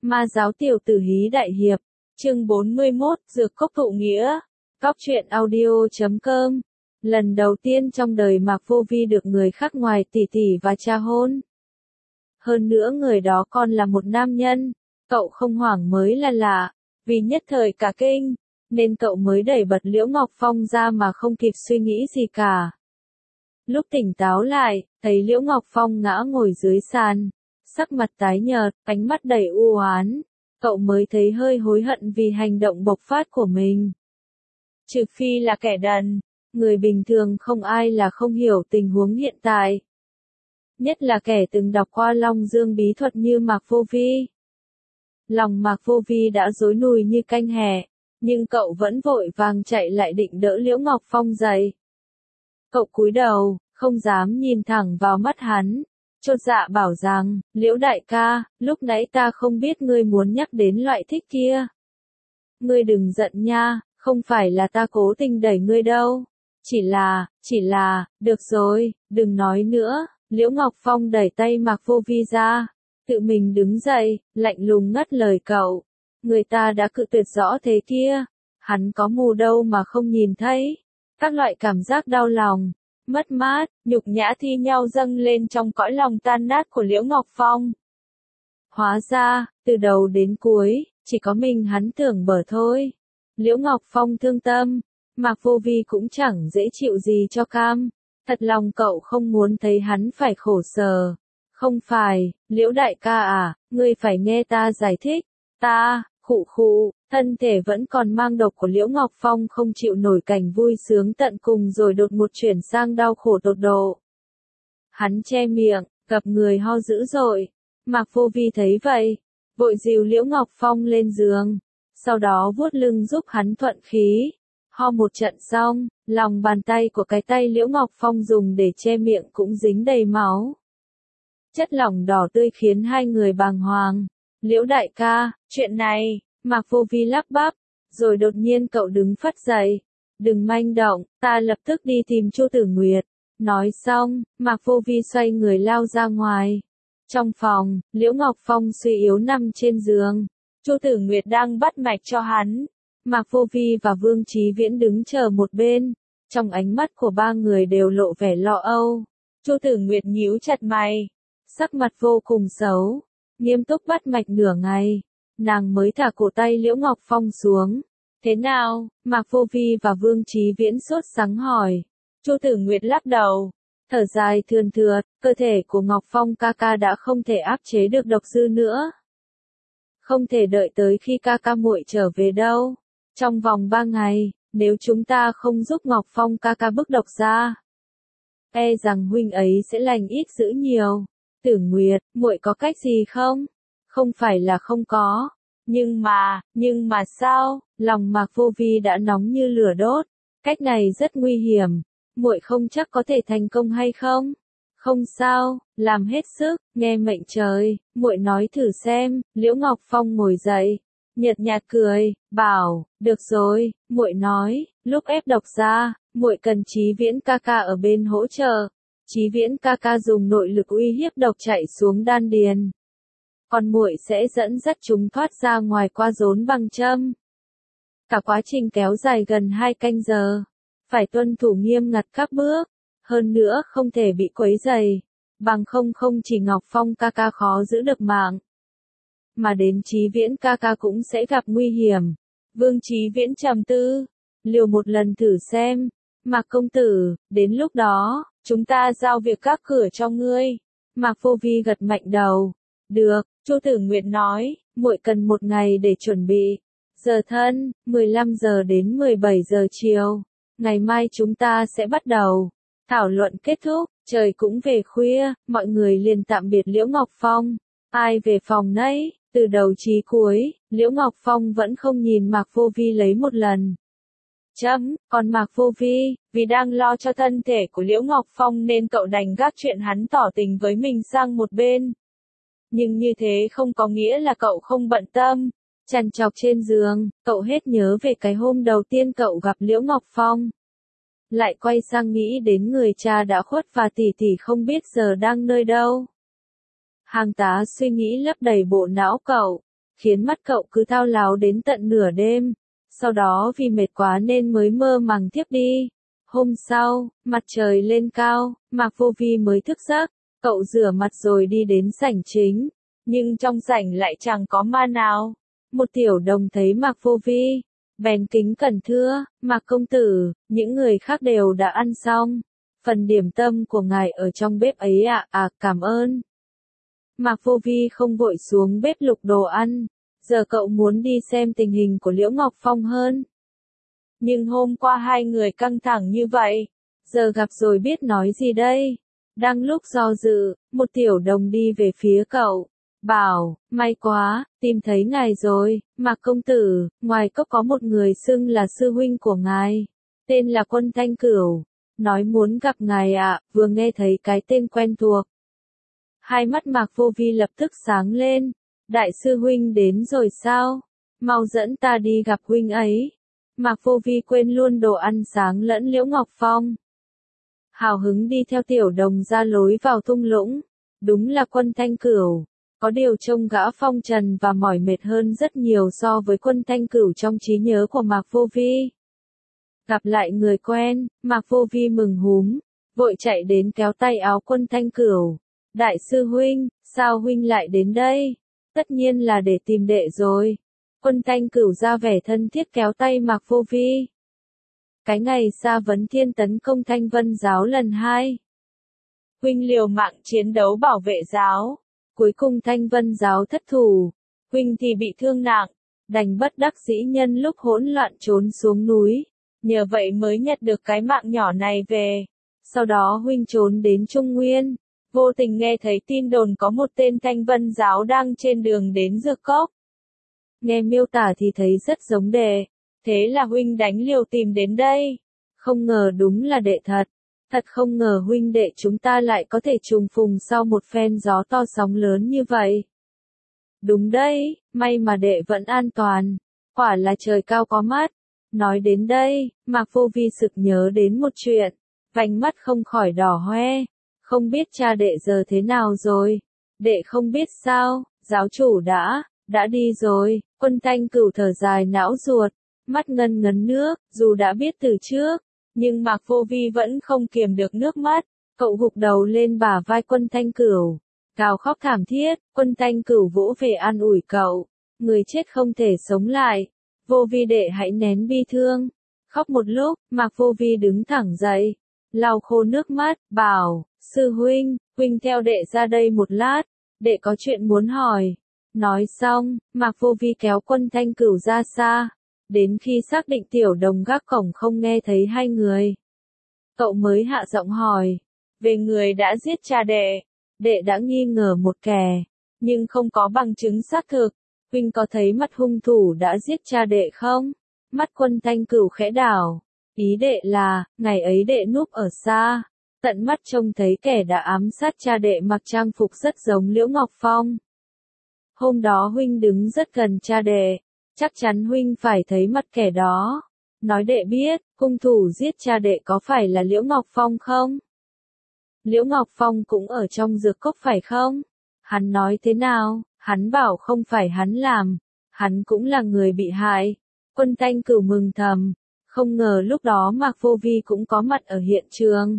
Ma giáo tiểu tử hí đại hiệp, chương 41, dược cốc thụ nghĩa, Cóc truyện audio.com. Lần đầu tiên trong đời Mạc Vô Vi được người khác ngoài tỷ tỷ và cha hôn. Hơn nữa người đó còn là một nam nhân, cậu không hoảng mới là lạ, vì nhất thời cả kinh, nên cậu mới đẩy bật Liễu Ngọc Phong ra mà không kịp suy nghĩ gì cả. Lúc tỉnh táo lại, thấy Liễu Ngọc Phong ngã ngồi dưới sàn, sắc mặt tái nhợt, ánh mắt đầy u oán, cậu mới thấy hơi hối hận vì hành động bộc phát của mình. Trừ phi là kẻ đần, người bình thường không ai là không hiểu tình huống hiện tại. Nhất là kẻ từng đọc qua Long Dương bí thuật như Mạc Vô Vi. Lòng Mạc Vô Vi đã rối nùi như canh hẹ, nhưng cậu vẫn vội vàng chạy lại định đỡ Liễu Ngọc Phong dậy. Cậu cúi đầu, không dám nhìn thẳng vào mắt hắn, chột dạ bảo rằng, Liễu đại ca, lúc nãy ta không biết ngươi muốn nhắc đến loại thích kia. Ngươi đừng giận nha, không phải là ta cố tình đẩy ngươi đâu. Chỉ là, được rồi, đừng nói nữa. Liễu Ngọc Phong đẩy tay Mạc Vô Vi ra, tự mình đứng dậy, lạnh lùng ngắt lời cậu. Người ta đã cự tuyệt rõ thế kia, hắn có mù đâu mà không nhìn thấy. Các loại cảm giác đau lòng, mất mát, nhục nhã thi nhau dâng lên trong cõi lòng tan nát của Liễu Ngọc Phong. Hóa ra, từ đầu đến cuối, chỉ có mình hắn tưởng bở thôi. Liễu Ngọc Phong thương tâm, Mạc Vô Vi cũng chẳng dễ chịu gì cho cam. Thật lòng cậu không muốn thấy hắn phải khổ sở. Không phải, Liễu đại ca à, ngươi phải nghe ta giải thích. Ta, khụ, thân thể vẫn còn mang độc của Liễu Ngọc Phong không chịu nổi cảnh vui sướng tận cùng rồi đột ngột chuyển sang đau khổ tột độ. Hắn che miệng, gập người ho dữ dội. Mạc Vô Vi thấy vậy, vội dìu Liễu Ngọc Phong lên giường, sau đó vuốt lưng giúp hắn thuận khí. Ho một trận xong, lòng bàn tay của cái tay Liễu Ngọc Phong dùng để che miệng cũng dính đầy máu. Chất lỏng đỏ tươi khiến hai người bàng hoàng. Liễu đại ca, chuyện này, Mạc Vô Vi lắp bắp, rồi đột nhiên cậu đứng phắt dậy. Đừng manh động, ta lập tức đi tìm Chu Tử Nguyệt. Nói xong, Mạc Vô Vi xoay người lao ra ngoài. Trong phòng, Liễu Ngọc Phong suy yếu nằm trên giường. Chu Tử Nguyệt đang bắt mạch cho hắn. Mạc Vô Vi và Vương Chí Viễn đứng chờ một bên, trong ánh mắt của ba người đều lộ vẻ lo âu. Chu Tử Nguyệt nhíu chặt mày, sắc mặt vô cùng xấu, nghiêm túc bắt mạch nửa ngày, nàng mới thả cổ tay Liễu Ngọc Phong xuống. Thế nào? Mạc Vô Vi và Vương Chí Viễn sốt sắng hỏi. Chu Tử Nguyệt lắc đầu, thở dài thườn thượt, cơ thể của Ngọc Phong ca ca đã không thể áp chế được độc dư nữa. Không thể đợi tới khi ca ca muội trở về đâu. Trong vòng 3 ngày, nếu chúng ta không giúp Ngọc Phong ca ca bức độc ra, e rằng huynh ấy sẽ lành ít dữ nhiều. Tử Nguyệt, muội có cách gì không? Không phải là không có, nhưng mà sao? Lòng Mạc Vô Vi đã nóng như lửa đốt. Cách này rất nguy hiểm, muội không chắc có thể thành công hay không? Không sao, làm hết sức, nghe mệnh trời, muội nói thử xem. Liễu Ngọc Phong ngồi dậy, nhợt nhạt cười, bảo, được rồi, muội nói, lúc ép độc ra, muội cần Chí Viễn ca ca ở bên hỗ trợ. Chí Viễn ca ca dùng nội lực uy hiếp độc chạy xuống đan điền. Còn muội sẽ dẫn dắt chúng thoát ra ngoài qua rốn bằng châm. Cả quá trình kéo dài gần 2 canh giờ, phải tuân thủ nghiêm ngặt các bước, hơn nữa không thể bị quấy rầy, bằng không chỉ Ngọc Phong ca ca khó giữ được mạng, mà đến Chí Viễn ca ca cũng sẽ gặp nguy hiểm. Vương Chí Viễn trầm tư, liều một lần thử xem. Mạc công tử, đến lúc đó, chúng ta giao việc các cửa cho ngươi. Mạc Vô Vi gật mạnh đầu. Được, Chu Tử Nguyệt nói, muội cần 1 ngày để chuẩn bị. Giờ thân, 15 giờ đến 17 giờ chiều. Ngày mai chúng ta sẽ bắt đầu. Thảo luận kết thúc, trời cũng về khuya, mọi người liền tạm biệt Liễu Ngọc Phong. Ai về phòng nấy, từ đầu chí cuối, Liễu Ngọc Phong vẫn không nhìn Mạc Vô Vi lấy một lần. Còn Mạc Vô Vi, vì đang lo cho thân thể của Liễu Ngọc Phong nên cậu đành gác chuyện hắn tỏ tình với mình sang một bên. Nhưng như thế không có nghĩa là cậu không bận tâm. Trằn trọc trên giường, cậu hết nhớ về cái hôm đầu tiên cậu gặp Liễu Ngọc Phong. Lại quay sang nghĩ đến người cha đã khuất và tỷ tỷ không biết giờ đang nơi đâu. Hàng tá suy nghĩ lấp đầy bộ não cậu. khiến mắt cậu cứ thao láo đến tận nửa đêm, sau đó vì mệt quá nên mới mơ màng thiếp đi. Hôm sau, mặt trời lên cao, Mạc Vô Vi mới thức giấc, cậu rửa mặt rồi đi đến sảnh chính, nhưng trong sảnh lại chẳng có ma nào. Một tiểu đồng thấy Mạc Vô Vi, bèn kính cẩn thưa, Mạc công tử, những người khác đều đã ăn xong, phần điểm tâm của ngài ở trong bếp ấy ạ. Cảm ơn. Mạc Vô Vi không vội xuống bếp lục đồ ăn, giờ cậu muốn đi xem tình hình của Liễu Ngọc Phong hơn. Nhưng hôm qua hai người căng thẳng như vậy, giờ gặp rồi biết nói gì đây? Đang lúc do dự, một tiểu đồng đi về phía cậu, bảo, may quá, tìm thấy ngài rồi, Mạc công tử, ngoài cốc có một người xưng là sư huynh của ngài, tên là Quân Thanh Cửu, nói muốn gặp ngài ạ. Vừa nghe thấy cái tên quen thuộc, hai mắt Mạc Vô Vi lập tức sáng lên, đại sư huynh đến rồi sao? Mau dẫn ta đi gặp huynh ấy. Mạc Vô Vi quên luôn đồ ăn sáng lẫn Liễu Ngọc Phong, hào hứng đi theo tiểu đồng ra lối vào thung lũng. Đúng là Quân Thanh Cửu, có điều trông gã phong trần và mỏi mệt hơn rất nhiều so với Quân Thanh Cửu trong trí nhớ của Mạc Vô Vi. Gặp lại người quen, Mạc Vô Vi mừng húm, vội chạy đến kéo tay áo Quân Thanh Cửu. Đại sư huynh, sao huynh lại đến đây? Tất nhiên là để tìm đệ rồi. Quân Thanh Cửu ra vẻ thân thiết kéo tay Mạc Vô Vi. Cái ngày Sa Vấn Thiên tấn công Thanh Vân giáo lần 2. Huynh liều mạng chiến đấu bảo vệ giáo. Cuối cùng Thanh Vân giáo thất thủ. Huynh thì bị thương nặng, đành bất đắc dĩ nhân lúc hỗn loạn trốn xuống núi. Nhờ vậy mới nhặt được cái mạng nhỏ này về. Sau đó huynh trốn đến Trung Nguyên. Vô tình nghe thấy tin đồn có một tên Thanh Vân giáo đang trên đường đến Dược Cốc. Nghe miêu tả thì thấy rất giống đệ. Thế là huynh đánh liều tìm đến đây. Không ngờ đúng là đệ thật. Thật không ngờ huynh đệ chúng ta lại có thể trùng phùng sau một phen gió to sóng lớn như vậy. Đúng đấy, may mà đệ vẫn an toàn. Quả là trời cao có mắt. Nói đến đây, Mạc Vô Vi sực nhớ đến một chuyện. Vành mắt không khỏi đỏ hoe. Không biết cha đệ giờ thế nào rồi. Đệ không biết sao, giáo chủ đã đi rồi. Quân Thanh Cửu thở dài não ruột, mắt ngân ngấn nước, dù đã biết từ trước, nhưng Mạc Vô Vi vẫn không kiềm được nước mắt. Cậu gục đầu lên bả vai Quân Thanh Cửu, gào khóc thảm thiết. Quân Thanh Cửu vỗ về an ủi cậu, người chết không thể sống lại. Vô Vi đệ hãy nén bi thương. Khóc một lúc, Mạc Vô Vi đứng thẳng dậy, lau khô nước mắt, bảo, sư huynh, huynh theo đệ ra đây một lát, đệ có chuyện muốn hỏi. Nói xong, Mạc Vô Vi kéo Quân Thanh Cửu ra xa, đến khi xác định tiểu đồng gác cổng không nghe thấy hai người, cậu mới hạ giọng hỏi, về người đã giết cha đệ. Đệ đã nghi ngờ một kẻ, nhưng không có bằng chứng xác thực. Huynh có thấy mặt hung thủ đã giết cha đệ không? Mắt Quân Thanh Cửu khẽ đảo, ý đệ là, ngày ấy đệ núp ở xa, tận mắt trông thấy kẻ đã ám sát cha đệ mặc trang phục rất giống Liễu Ngọc Phong. Hôm đó huynh đứng rất gần cha đệ, chắc chắn huynh phải thấy mặt kẻ đó. Nói đệ biết, hung thủ giết cha đệ có phải là Liễu Ngọc Phong không? Liễu Ngọc Phong cũng ở trong Dược Cốc phải không? Hắn nói thế nào? Hắn bảo không phải hắn làm, hắn cũng là người bị hại. Quân Thanh Cửu mừng thầm, không ngờ lúc đó Mạc Vô Vi cũng có mặt ở hiện trường.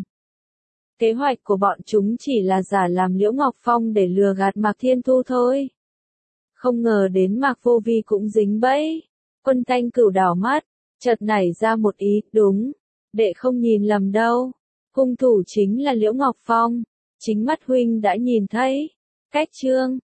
Kế hoạch của bọn chúng chỉ là giả làm Liễu Ngọc Phong để lừa gạt Mạc Thiên Thu thôi. Không ngờ đến Mạc Vô Vi cũng dính bẫy. Quân Thanh Cửu đảo mắt, chợt nảy ra một ý, đúng, đệ không nhìn lầm đâu. Hung thủ chính là Liễu Ngọc Phong, chính mắt huynh đã nhìn thấy. Cách chương